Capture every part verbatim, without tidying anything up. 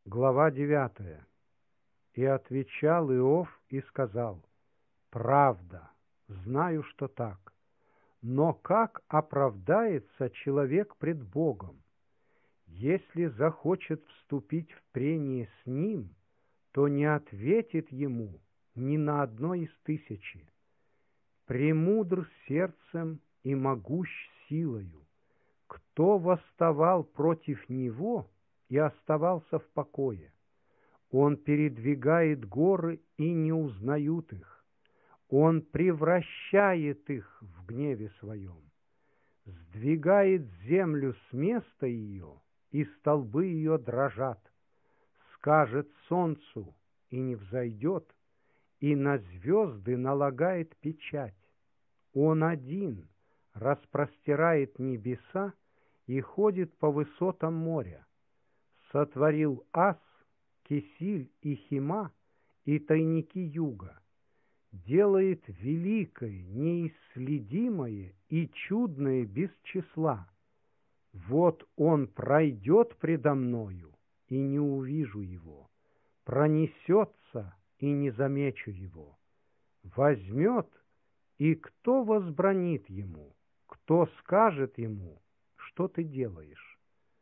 Глава девятая. И отвечал Иов и сказал: правда, знаю, что так. Но как оправдается человек пред Богом? Если захочет вступить в прение с Ним, то не ответит Ему ни на одно из тысячи. Премудр сердцем и могущ силою. Кто восставал против Него и оставался в покое? Он передвигает горы, и не узнают их. Он превращает их в гневе своем. Сдвигает землю с места ее, и столбы ее дрожат. Скажет солнцу, и не взойдет, и на звезды налагает печать. Он один распростирает небеса и ходит по высотам моря. Сотворил Ас, Кисиль и Хима, и тайники юга. Делает великое, неисследимое и чудное без числа. Вот он пройдет предо мною, и не увижу его, пронесется, и не замечу его. Возьмет, и кто возбранит ему, кто скажет ему, что ты делаешь?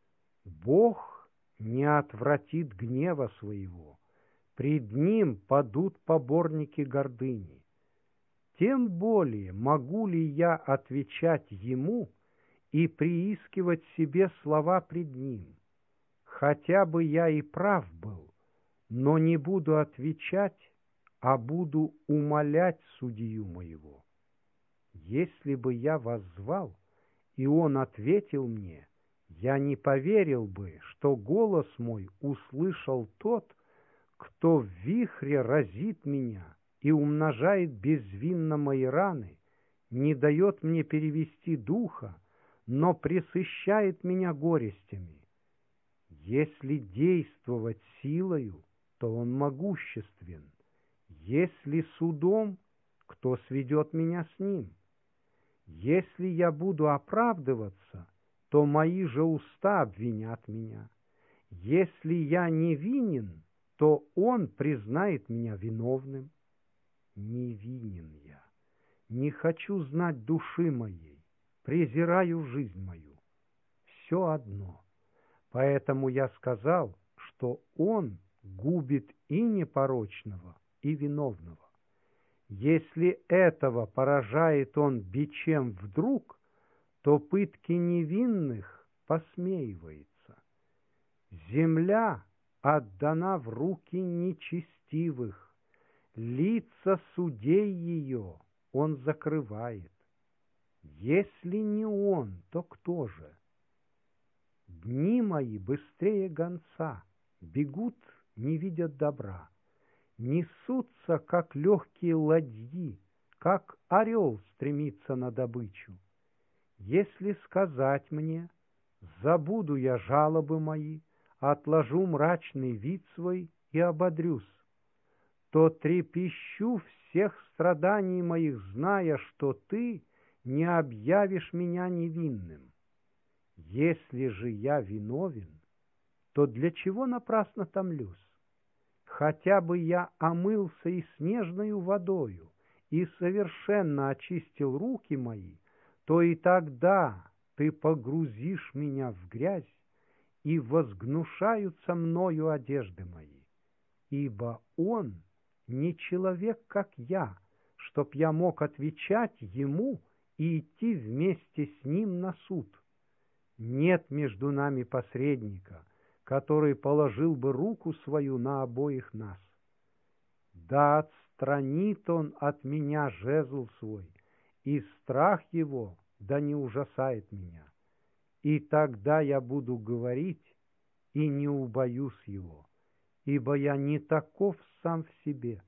Бог не отвратит гнева своего, пред ним падут поборники гордыни. Тем более могу ли я отвечать ему и приискивать себе слова пред ним? Хотя бы я и прав был, но не буду отвечать, а буду умолять судью моего. Если бы я воззвал, и он ответил мне, я не поверил бы, что голос мой услышал тот, кто в вихре разит меня и умножает безвинно мои раны, не дает мне перевести духа, но пресыщает меня горестями. Если действовать силою, то он могуществен. Если судом, кто сведет меня с ним? Если я буду оправдываться, то мои же уста обвинят меня. Если я невинен, то он признает меня виновным. Невинен я, не хочу знать души моей, презираю жизнь мою. Все одно. Поэтому я сказал, что он губит и непорочного, и виновного. Если этого поражает он бичем вдруг, то пытки невинных посмеивается. Земля отдана в руки нечестивых, лица судей ее он закрывает. Если не он, то кто же? Дни мои быстрее гонца, бегут, не видят добра. Несутся, как легкие ладьи, как орел стремится на добычу. Если сказать мне, забуду я жалобы мои, отложу мрачный вид свой и ободрюсь, то трепещу всех страданий моих, зная, что ты не объявишь меня невинным. Если же я виновен, то для чего напрасно томлюсь? Хотя бы я омылся и снежною водою, и совершенно очистил руки мои, то и тогда ты погрузишь меня в грязь, и возгнушаются мною одежды мои. Ибо он не человек, как я, чтоб я мог отвечать ему и идти вместе с ним на суд. Нет между нами посредника, который положил бы руку свою на обоих нас. Да отстранит он от меня жезл свой, и страх его да не ужасает меня. И тогда я буду говорить, и не убоюсь его, ибо я не таков сам в себе.